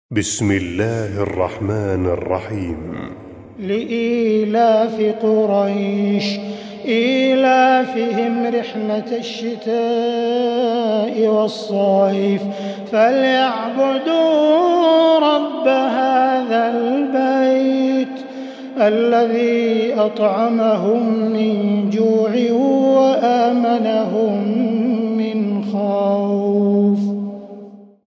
بسم الله الرحمن الرحيم. لإيلاف قريش إيلافهم رحلة الشتاء والصيف فليعبدوا رب هذا البيت الذي أطعمهم من جوع وآمنهم من خوف.